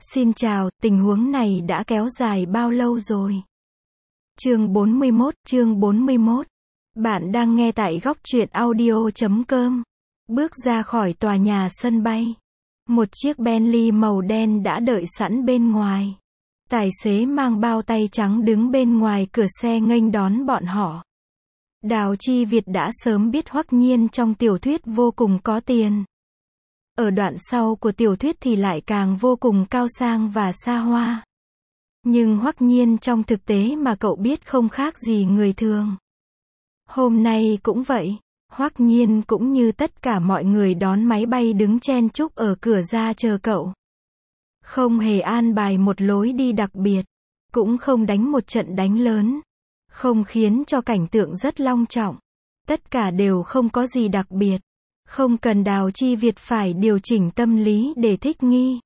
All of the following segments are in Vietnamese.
Xin chào, tình huống này đã kéo dài bao lâu rồi? Chương 41. Bạn đang nghe tại góc truyện audio.com. Bước ra khỏi tòa nhà sân bay. Một chiếc Bentley màu đen đã đợi sẵn bên ngoài. Tài xế mang bao tay trắng đứng bên ngoài cửa xe nghênh đón bọn họ. Đào Chi Việt đã sớm biết Hoắc Nhiên trong tiểu thuyết vô cùng có tiền. Ở đoạn sau của tiểu thuyết thì lại càng vô cùng cao sang và xa hoa. Nhưng Hoắc Nhiên trong thực tế mà cậu biết không khác gì người thường. Hôm nay cũng vậy, Hoắc Nhiên cũng như tất cả mọi người đón máy bay đứng chen chúc ở cửa ra chờ cậu. Không hề an bài một lối đi đặc biệt, cũng không đánh một trận đánh lớn, không khiến cho cảnh tượng rất long trọng. Tất cả đều không có gì đặc biệt. Không cần Đào Chi Việt phải điều chỉnh tâm lý để thích nghi.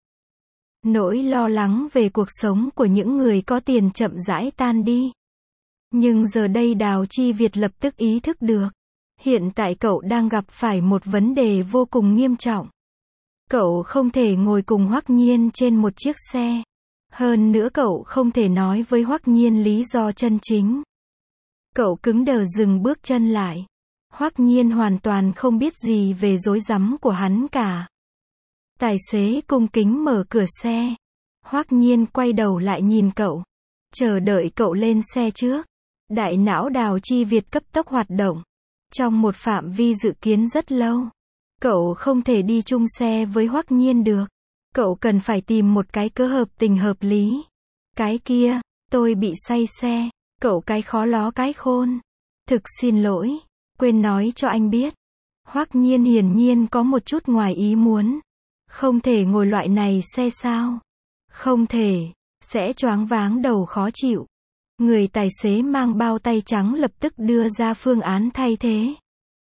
Nỗi lo lắng về cuộc sống của những người có tiền chậm rãi tan đi. Nhưng giờ đây Đào Chi Việt lập tức ý thức được. Hiện tại cậu đang gặp phải một vấn đề vô cùng nghiêm trọng. Cậu không thể ngồi cùng Hoắc Nhiên trên một chiếc xe. Hơn nữa cậu không thể nói với Hoắc Nhiên lý do chân chính. Cậu cứng đờ dừng bước chân lại. Hoắc Nhiên hoàn toàn không biết gì về rối rắm của hắn cả. Tài xế cung kính mở cửa xe. Hoắc Nhiên quay đầu lại nhìn cậu. Chờ đợi cậu lên xe trước. Đại não Đào Chi Việt cấp tốc hoạt động. Trong một phạm vi dự kiến rất lâu. Cậu không thể đi chung xe với Hoắc Nhiên được. Cậu cần phải tìm một cái cớ hợp tình hợp lý. Cái kia, tôi bị say xe. Cậu cái khó ló cái khôn. Thực xin lỗi. Quên nói cho anh biết. Hoắc Nhiên hiển nhiên có một chút ngoài ý muốn. Không thể ngồi loại này xe sao? Không thể. Sẽ choáng váng đầu khó chịu. Người tài xế mang bao tay trắng lập tức đưa ra phương án thay thế.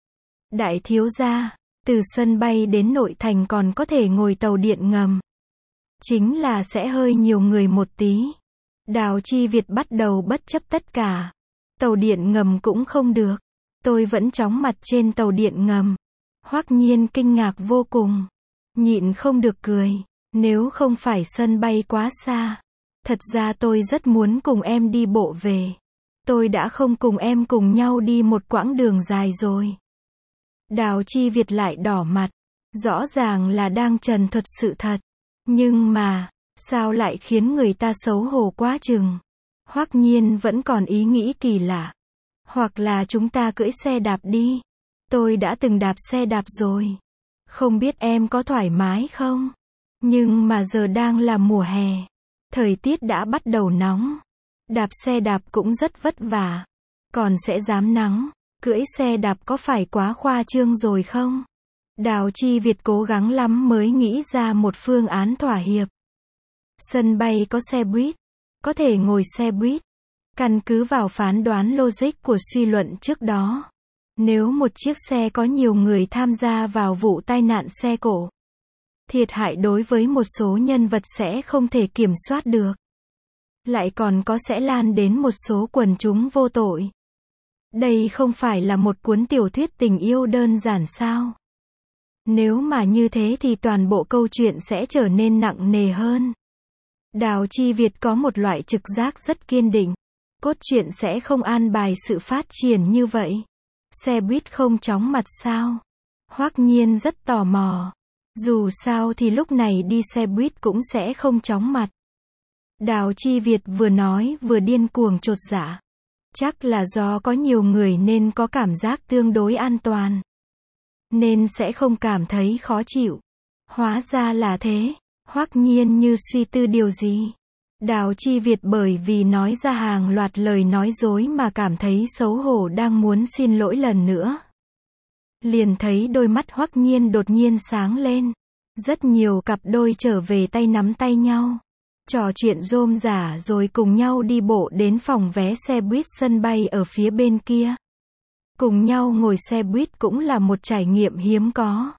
Đại thiếu gia, từ sân bay đến nội thành còn có thể ngồi tàu điện ngầm. Chính là sẽ hơi nhiều người một tí. Đào Chi Việt bắt đầu bất chấp tất cả. Tàu điện ngầm cũng không được. Tôi vẫn chóng mặt trên tàu điện ngầm. Hoắc Nhiên kinh ngạc vô cùng. Nhịn không được cười. Nếu không phải sân bay quá xa. Thật ra tôi rất muốn cùng em đi bộ về. Tôi đã không cùng em cùng nhau đi một quãng đường dài rồi. Đào Chi Việt lại đỏ mặt. Rõ ràng là đang trần thuật sự thật. Nhưng mà, sao lại khiến người ta xấu hổ quá chừng. Hoắc Nhiên vẫn còn ý nghĩ kỳ lạ. Hoặc là chúng ta cưỡi xe đạp đi. Tôi đã từng đạp xe đạp rồi. Không biết em có thoải mái không? Nhưng mà giờ đang là mùa hè. Thời tiết đã bắt đầu nóng. Đạp xe đạp cũng rất vất vả. Còn sẽ dám nắng. Cưỡi xe đạp có phải quá khoa trương rồi không? Đào Chi Việt cố gắng lắm mới nghĩ ra một phương án thỏa hiệp. Sân bay có xe buýt. Có thể ngồi xe buýt. Căn cứ vào phán đoán logic của suy luận trước đó. Nếu một chiếc xe có nhiều người tham gia vào vụ tai nạn xe cộ. Thiệt hại đối với một số nhân vật sẽ không thể kiểm soát được. Lại còn có sẽ lan đến một số quần chúng vô tội. Đây không phải là một cuốn tiểu thuyết tình yêu đơn giản sao? Nếu mà như thế thì toàn bộ câu chuyện sẽ trở nên nặng nề hơn. Đào Chi Việt có một loại trực giác rất kiên định. Cốt truyện sẽ không an bài sự phát triển như vậy. Xe buýt không chóng mặt sao? Hoắc Nhiên rất tò mò. Dù sao thì lúc này đi xe buýt cũng sẽ không chóng mặt. Đào Chi Việt vừa nói vừa điên cuồng chột dạ. Chắc là do có nhiều người nên có cảm giác tương đối an toàn. Nên sẽ không cảm thấy khó chịu. Hóa ra là thế. Hoắc Nhiên như suy tư điều gì. Đào Chi Việt bởi vì nói ra hàng loạt lời nói dối mà cảm thấy xấu hổ đang muốn xin lỗi lần nữa. Liền thấy đôi mắt Hoắc Nhiên đột nhiên sáng lên. Rất nhiều cặp đôi trở về tay nắm tay nhau. Trò chuyện rôm rả rồi cùng nhau đi bộ đến phòng vé xe buýt sân bay ở phía bên kia. Cùng nhau ngồi xe buýt cũng là một trải nghiệm hiếm có.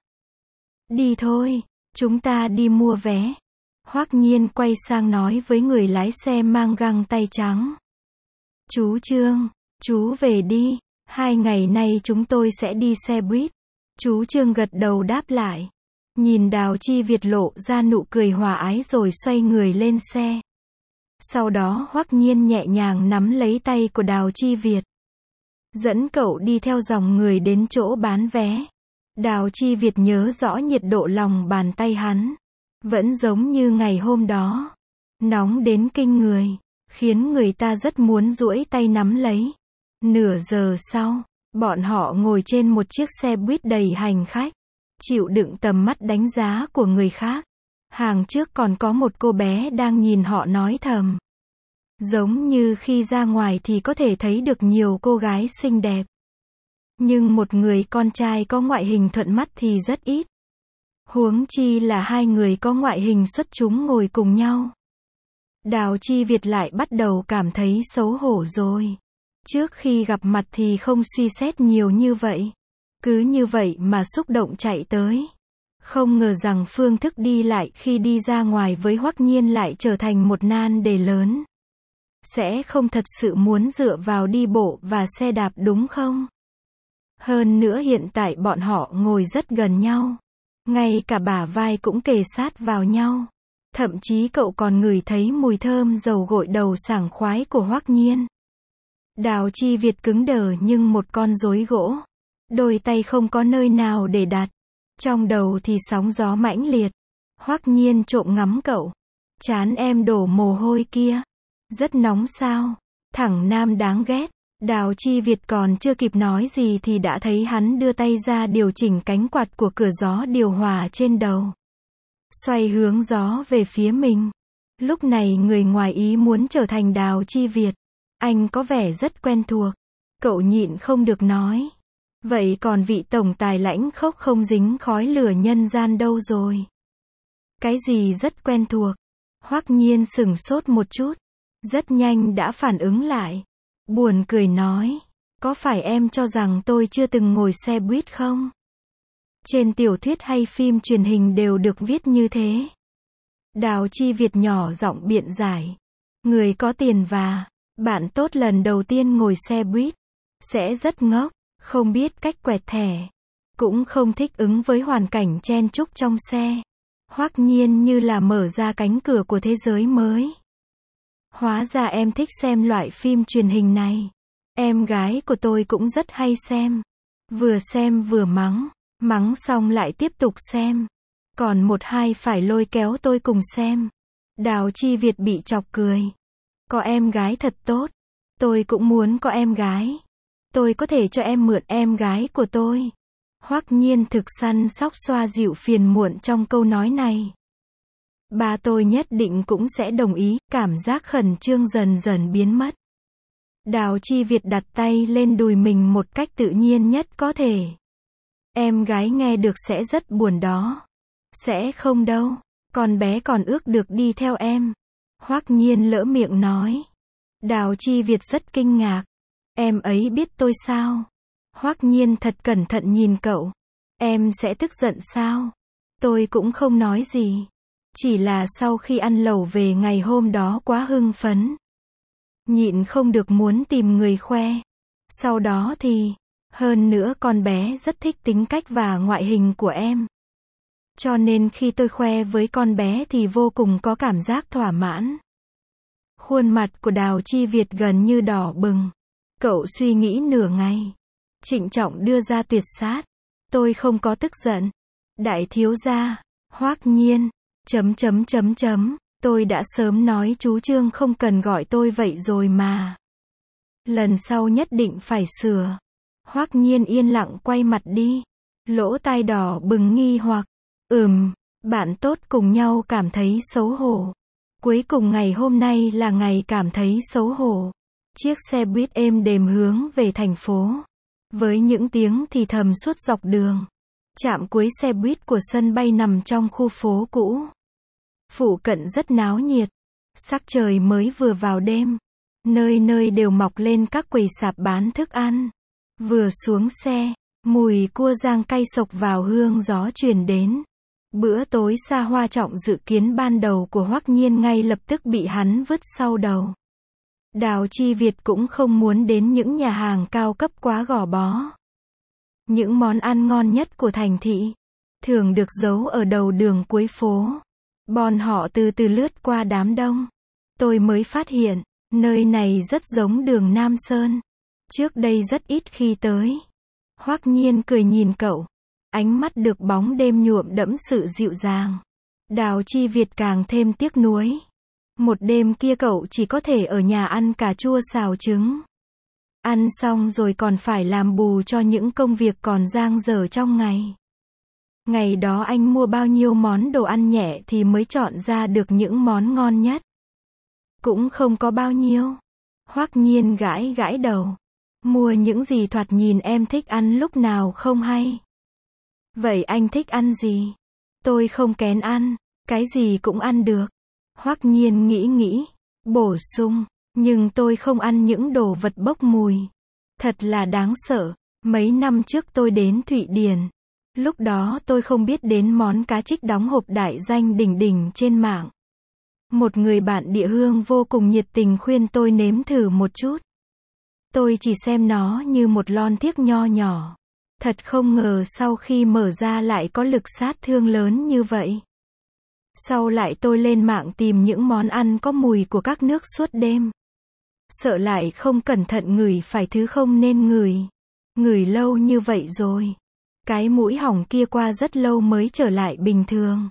Đi thôi, chúng ta đi mua vé. Hoắc Nhiên quay sang nói với người lái xe mang găng tay trắng. Chú Trương, chú về đi, 2 ngày nay chúng tôi sẽ đi xe buýt. Chú Trương gật đầu đáp lại. Nhìn Đào Chi Việt lộ ra nụ cười hòa ái rồi xoay người lên xe. Sau đó Hoắc Nhiên nhẹ nhàng nắm lấy tay của Đào Chi Việt. Dẫn cậu đi theo dòng người đến chỗ bán vé. Đào Chi Việt nhớ rõ nhiệt độ lòng bàn tay hắn. Vẫn giống như ngày hôm đó. Nóng đến kinh người. Khiến người ta rất muốn duỗi tay nắm lấy. Nửa giờ sau, bọn họ ngồi trên một chiếc xe buýt đầy hành khách. Chịu đựng tầm mắt đánh giá của người khác. Hàng trước còn có một cô bé đang nhìn họ nói thầm. Giống như khi ra ngoài thì có thể thấy được nhiều cô gái xinh đẹp. Nhưng một người con trai có ngoại hình thuận mắt thì rất ít. Huống chi là hai người có ngoại hình xuất chúng ngồi cùng nhau. Đào Chi Việt lại bắt đầu cảm thấy xấu hổ rồi. Trước khi gặp mặt thì không suy xét nhiều như vậy. Cứ như vậy mà xúc động chạy tới. Không ngờ rằng phương thức đi lại khi đi ra ngoài với Hoắc Nhiên lại trở thành một nan đề lớn. Sẽ không thật sự muốn dựa vào đi bộ và xe đạp đúng không? Hơn nữa hiện tại bọn họ ngồi rất gần nhau. Ngay cả bả vai cũng kề sát vào nhau. Thậm chí cậu còn ngửi thấy mùi thơm dầu gội đầu sảng khoái của Hoắc Nhiên. Đào Chi Việt cứng đờ nhưng một con rối gỗ. Đôi tay không có nơi nào để đặt. Trong đầu thì sóng gió mãnh liệt. Hoắc Nhiên trộm ngắm cậu. Trán em đổ mồ hôi kia. Rất nóng sao? Thẳng nam đáng ghét. Đào Chi Việt còn chưa kịp nói gì thì đã thấy hắn đưa tay ra điều chỉnh cánh quạt của cửa gió điều hòa trên đầu. Xoay hướng gió về phía mình. Lúc này người ngoài ý muốn trở thành Đào Chi Việt. Anh có vẻ rất quen thuộc. Cậu nhịn không được nói. Vậy còn vị tổng tài lãnh khốc không dính khói lửa nhân gian đâu rồi? Cái gì rất quen thuộc? Hoắc Nhiên sửng sốt một chút. Rất nhanh đã phản ứng lại. Buồn cười nói. Có phải em cho rằng tôi chưa từng ngồi xe buýt không? Trên tiểu thuyết hay phim truyền hình đều được viết như thế. Đào Chi Việt nhỏ giọng biện giải. Người có tiền và bạn tốt lần đầu tiên ngồi xe buýt sẽ rất ngốc, không biết cách quẹt thẻ, cũng không thích ứng với hoàn cảnh chen chúc trong xe. Hoắc Nhiên như là mở ra cánh cửa của thế giới mới. Hóa ra em thích xem loại phim truyền hình này. Em gái của tôi cũng rất hay xem vừa mắng, mắng xong lại tiếp tục xem. Còn một hai phải lôi kéo tôi cùng xem. Đào Chi Việt bị chọc cười. Có em gái thật tốt. Tôi cũng muốn có em gái. Tôi có thể cho em mượn em gái của tôi. Hoắc Nhiên thực săn sóc xoa dịu phiền muộn trong câu nói này. Ba tôi nhất định cũng sẽ đồng ý, cảm giác khẩn trương dần dần biến mất. Đào Chi Việt đặt tay lên đùi mình một cách tự nhiên nhất có thể. Em gái nghe được sẽ rất buồn đó. Sẽ không đâu, con bé còn ước được đi theo em. Hoắc Nhiên lỡ miệng nói. Đào Chi Việt rất kinh ngạc. Em ấy biết tôi sao? Hoắc Nhiên thật cẩn thận nhìn cậu. Em sẽ tức giận sao? Tôi cũng không nói gì. Chỉ là sau khi ăn lẩu về ngày hôm đó quá hưng phấn. Nhịn không được muốn tìm người khoe. Sau đó thì, hơn nữa con bé rất thích tính cách và ngoại hình của em. Cho nên khi tôi khoe với con bé thì vô cùng có cảm giác thỏa mãn. Khuôn mặt của Đào Chi Việt gần như đỏ bừng. Cậu suy nghĩ nửa ngày. Trịnh trọng đưa ra tuyệt sát. Tôi không có tức giận. Đại thiếu gia, Hoắc Nhiên, tôi đã sớm nói chú Trương không cần gọi tôi vậy rồi mà. Lần sau nhất định phải sửa. Hoắc Nhiên yên lặng quay mặt đi. Lỗ tai đỏ bừng nghi hoặc. Bạn tốt cùng nhau cảm thấy xấu hổ. Cuối cùng ngày hôm nay là ngày cảm thấy xấu hổ. Chiếc xe buýt êm đềm hướng về thành phố. Với những tiếng thì thầm suốt dọc đường. Trạm cuối xe buýt của sân bay nằm trong khu phố cũ. Phụ cận rất náo nhiệt. Sắc trời mới vừa vào đêm. Nơi nơi đều mọc lên các quầy sạp bán thức ăn. Vừa xuống xe, mùi cua rang cay xộc vào hương gió truyền đến. Bữa tối xa hoa trọng dự kiến ban đầu của Hoắc Nhiên ngay lập tức bị hắn vứt sau đầu. Đào Chi Việt cũng không muốn đến những nhà hàng cao cấp quá gò bó. Những món ăn ngon nhất của thành thị. thường được giấu ở đầu đường cuối phố. Bọn họ từ từ lướt qua đám đông. Tôi mới phát hiện, nơi này rất giống đường Nam Sơn. Trước đây rất ít khi tới. Hoắc Nhiên cười nhìn cậu. Ánh mắt được bóng đêm nhuộm đẫm sự dịu dàng. Đào Chi Việt càng thêm tiếc nuối. Một đêm kia cậu chỉ có thể ở nhà ăn cà chua xào trứng. Ăn xong rồi còn phải làm bù cho những công việc còn dang dở trong ngày. Ngày đó anh mua bao nhiêu món đồ ăn nhẹ thì mới chọn ra được những món ngon nhất. Cũng không có bao nhiêu. Hoắc Nhiên gãi gãi đầu. Mua những gì thoạt nhìn em thích ăn lúc nào không hay. Vậy anh thích ăn gì? Tôi không kén ăn, cái gì cũng ăn được. Hoắc Nhiên nghĩ, bổ sung, nhưng tôi không ăn những đồ vật bốc mùi. Thật là đáng sợ. Mấy năm trước tôi đến Thụy Điển. Lúc đó tôi không biết đến món cá trích đóng hộp đại danh đỉnh đỉnh trên mạng. Một người bạn địa hương vô cùng nhiệt tình khuyên tôi nếm thử một chút. Tôi chỉ xem nó như một lon thiếc nho nhỏ. Thật không ngờ sau khi mở ra lại có lực sát thương lớn như vậy. Sau lại tôi lên mạng tìm những món ăn có mùi của các nước suốt đêm. Sợ lại không cẩn thận ngửi phải thứ không nên ngửi. Ngửi lâu như vậy rồi. Cái mũi hỏng kia qua rất lâu mới trở lại bình thường.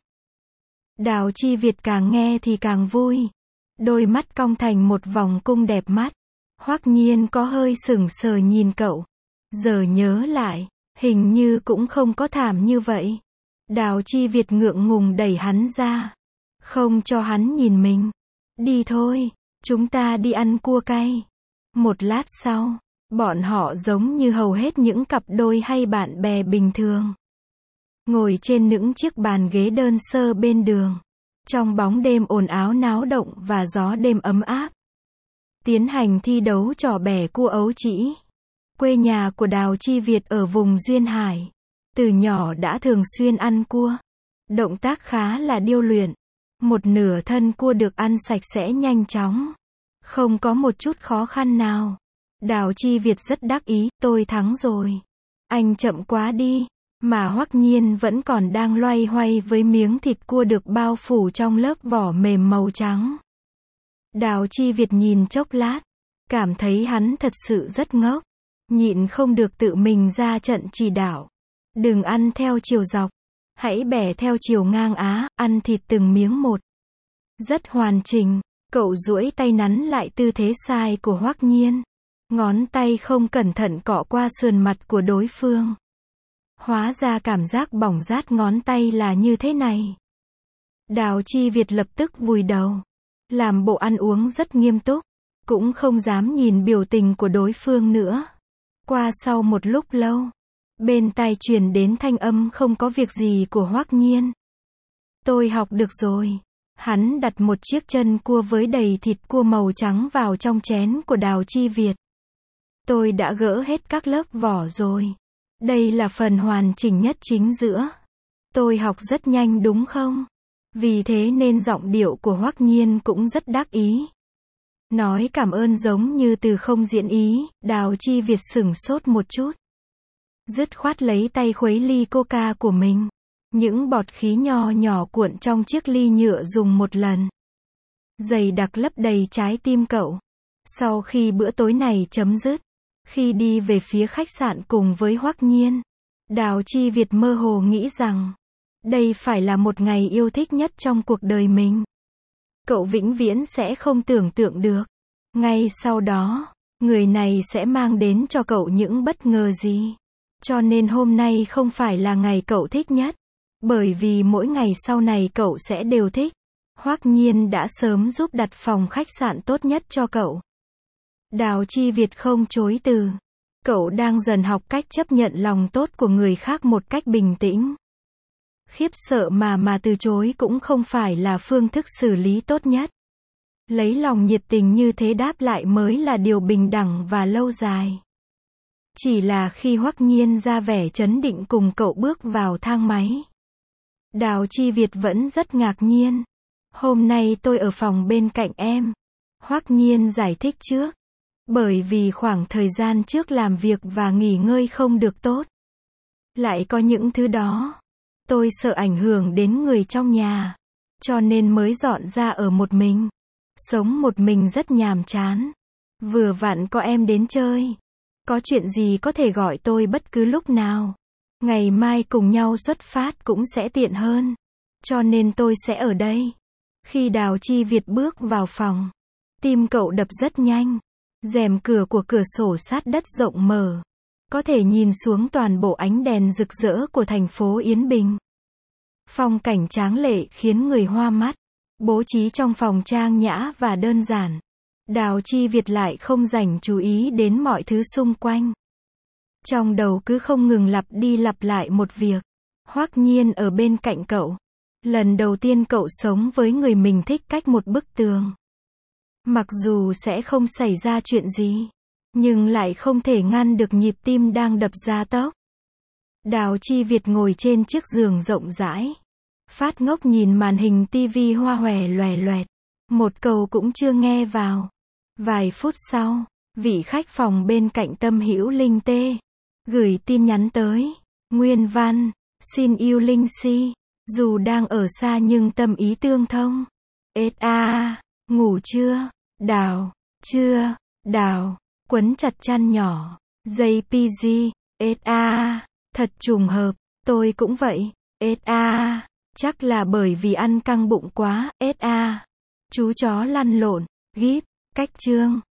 Đào Chi Việt càng nghe thì càng vui. Đôi mắt cong thành một vòng cung đẹp mắt. Hoắc Nhiên có hơi sững sờ nhìn cậu. Giờ nhớ lại, hình như cũng không có thảm như vậy. Đào Chi Việt ngượng ngùng đẩy hắn ra. Không cho hắn nhìn mình. Đi thôi, chúng ta đi ăn cua cay. Một lát sau, bọn họ giống như hầu hết những cặp đôi hay bạn bè bình thường. Ngồi trên những chiếc bàn ghế đơn sơ bên đường. Trong bóng đêm ồn ào náo động và gió đêm ấm áp. Tiến hành thi đấu trò bẻ cua ấu trĩ. Quê nhà của Đào Chi Việt ở vùng Duyên Hải. Từ nhỏ đã thường xuyên ăn cua. Động tác khá là điêu luyện. Một nửa thân cua được ăn sạch sẽ nhanh chóng. Không có một chút khó khăn nào. Đào Chi Việt rất đắc ý, tôi thắng rồi. Anh chậm quá đi. Mà Hoắc Nhiên vẫn còn đang loay hoay với miếng thịt cua được bao phủ trong lớp vỏ mềm màu trắng. Đào Chi Việt nhìn chốc lát. Cảm thấy hắn thật sự rất ngốc. Nhịn không được tự mình ra trận chỉ đạo. Đừng ăn theo chiều dọc. Hãy bẻ theo chiều ngang á, ăn thịt từng miếng một. Rất hoàn chỉnh. Cậu duỗi tay nắn lại tư thế sai của Hoắc Nhiên. Ngón tay không cẩn thận cọ qua sườn mặt của đối phương. Hóa ra cảm giác bỏng rát ngón tay là như thế này. Đào Chi Việt lập tức vùi đầu. Làm bộ ăn uống rất nghiêm túc. Cũng không dám nhìn biểu tình của đối phương nữa. Qua sau một lúc lâu. Bên tai truyền đến thanh âm không có việc gì của Hoắc Nhiên. Tôi học được rồi. Hắn đặt một chiếc chân cua với đầy thịt cua màu trắng vào trong chén của Đào Chi Việt. Tôi đã gỡ hết các lớp vỏ rồi. Đây là phần hoàn chỉnh nhất chính giữa. Tôi học rất nhanh đúng không? Vì thế nên giọng điệu của Hoắc Nhiên cũng rất đắc ý. Nói cảm ơn giống như từ không diễn ý, Đào Chi Việt sửng sốt một chút. Dứt khoát lấy tay khuấy ly coca của mình. Những bọt khí nho nhỏ cuộn trong chiếc ly nhựa dùng một lần. Dày đặc lấp đầy trái tim cậu. Sau khi bữa tối này chấm dứt, khi đi về phía khách sạn cùng với Hoắc Nhiên, Đào Chi Việt mơ hồ nghĩ rằng, đây phải là một ngày yêu thích nhất trong cuộc đời mình. Cậu vĩnh viễn sẽ không tưởng tượng được. Ngay sau đó, người này sẽ mang đến cho cậu những bất ngờ gì. Cho nên hôm nay không phải là ngày cậu thích nhất. Bởi vì mỗi ngày sau này cậu sẽ đều thích. Hoắc Nhiên đã sớm giúp đặt phòng khách sạn tốt nhất cho cậu. Đào Chi Việt không chối từ. Cậu đang dần học cách chấp nhận lòng tốt của người khác một cách bình tĩnh. Khiếp sợ mà từ chối cũng không phải là phương thức xử lý tốt nhất. Lấy lòng nhiệt tình như thế đáp lại mới là điều bình đẳng và lâu dài. Chỉ là khi Hoắc Nhiên ra vẻ trấn định cùng cậu bước vào thang máy. Đào Chi Việt vẫn rất ngạc nhiên. Hôm nay tôi ở phòng bên cạnh em. Hoắc Nhiên giải thích trước. Bởi vì khoảng thời gian trước làm việc và nghỉ ngơi không được tốt. Lại có những thứ đó. Tôi sợ ảnh hưởng đến người trong nhà, cho nên mới dọn ra ở một mình. Sống một mình rất nhàm chán. Vừa vặn có em đến chơi. Có chuyện gì có thể gọi tôi bất cứ lúc nào. Ngày mai cùng nhau xuất phát cũng sẽ tiện hơn. Cho nên tôi sẽ ở đây. Khi Đào Chi Việt bước vào phòng, tim cậu đập rất nhanh. Rèm cửa của cửa sổ sát đất rộng mở. Có thể nhìn xuống toàn bộ ánh đèn rực rỡ của thành phố Yên Bình. Phong cảnh tráng lệ khiến người hoa mắt. Bố trí trong phòng trang nhã và đơn giản. Đào Chi Việt lại không dành chú ý đến mọi thứ xung quanh. Trong đầu cứ không ngừng lặp đi lặp lại một việc. Hoắc Nhiên ở bên cạnh cậu. Lần đầu tiên cậu sống với người mình thích cách một bức tường. Mặc dù sẽ không xảy ra chuyện gì, nhưng lại không thể ngăn được nhịp tim đang đập ra tốc. Đào Chi Việt ngồi trên chiếc giường rộng rãi. Phát ngốc nhìn màn hình tivi hoa hòe loè loẹt. Một câu cũng chưa nghe vào. Vài phút sau, vị khách phòng bên cạnh Tâm Hữu Linh tê gửi tin nhắn tới. Nguyên văn: xin yêu Linh Si. Dù đang ở xa nhưng tâm ý tương thông. S.A. Ngủ chưa? Đào. Chưa. Đào. Quấn chặt chăn nhỏ. JPG. S.A. Thật trùng hợp. Tôi cũng vậy. S.A. Chắc là bởi vì ăn căng bụng quá. S.A. Chú chó lăn lộn. GIF. Cách chương.